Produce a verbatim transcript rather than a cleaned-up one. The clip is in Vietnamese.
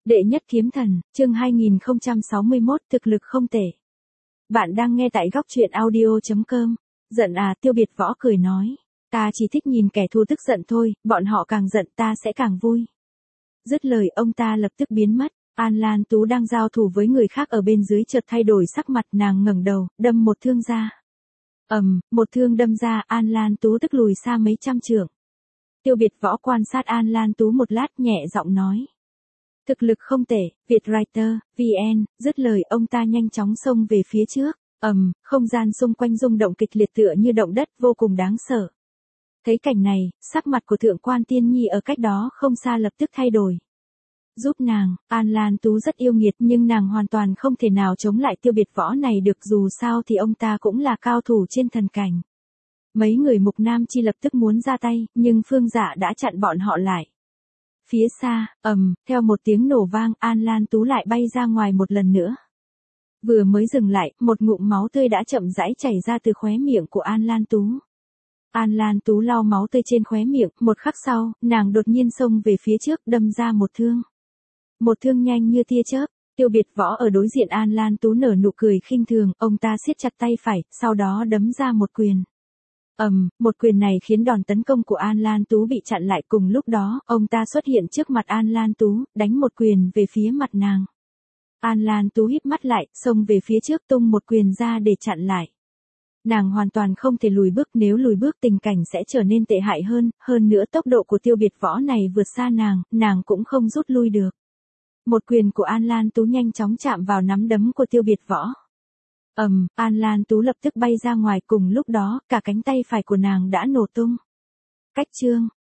Đệ nhất kiếm thần, chương hai nghìn không trăm sáu mươi mốt, thực lực không tệ. Bạn đang nghe tại góc truyện audio chấm com. Giận à, Tiêu Biệt Võ cười nói. Ta chỉ thích nhìn kẻ thù tức giận thôi, bọn họ càng giận ta sẽ càng vui. Dứt lời ông ta lập tức biến mất. An Lan Tú đang giao thủ với người khác ở bên dưới chợt thay đổi sắc mặt, nàng ngẩng đầu, đâm một thương ra. ầm, um, một thương đâm ra, An Lan Tú tức lùi xa mấy trăm trượng. Tiêu Biệt Võ quan sát An Lan Tú một lát, nhẹ giọng nói. Thực lực không tệ, Vietwriter, vê en, dứt lời ông ta nhanh chóng xông về phía trước. ầm, um, không gian xung quanh rung động kịch liệt tựa như động đất, vô cùng đáng sợ. Thấy cảnh này, sắc mặt của Thượng quan Tiên Nhi ở cách đó không xa lập tức thay đổi. Giúp nàng, An Lan Tú rất yêu nghiệt nhưng nàng hoàn toàn không thể nào chống lại Tiêu Biệt Võ này được, dù sao thì ông ta cũng là cao thủ trên thần cảnh. Mấy người Mục Nam Chi lập tức muốn ra tay, nhưng Phương Dạ đã chặn bọn họ lại. Phía xa, ầm, um, theo một tiếng nổ vang, An Lan Tú lại bay ra ngoài một lần nữa. Vừa mới dừng lại, một ngụm máu tươi đã chậm rãi chảy ra từ khóe miệng của An Lan Tú. An Lan Tú lau máu tươi trên khóe miệng, một khắc sau, nàng đột nhiên xông về phía trước, đâm ra một thương. Một thương nhanh như tia chớp. Tiêu Biệt Võ ở đối diện An Lan Tú nở nụ cười khinh thường, ông ta siết chặt tay phải, sau đó đấm ra một quyền. ầm, um, một quyền này khiến đòn tấn công của An Lan Tú bị chặn lại, cùng lúc đó, ông ta xuất hiện trước mặt An Lan Tú, đánh một quyền về phía mặt nàng. An Lan Tú híp mắt lại, xông về phía trước tung một quyền ra để chặn lại. Nàng hoàn toàn không thể lùi bước, nếu lùi bước tình cảnh sẽ trở nên tệ hại hơn, hơn nữa tốc độ của Tiêu Biệt Võ này vượt xa nàng, nàng cũng không rút lui được. Một quyền của An Lan Tú nhanh chóng chạm vào nắm đấm của Tiêu Biệt Võ. ầm, um, An Lan Tú lập tức bay ra ngoài, cùng lúc đó, cả cánh tay phải của nàng đã nổ tung. Cách chương,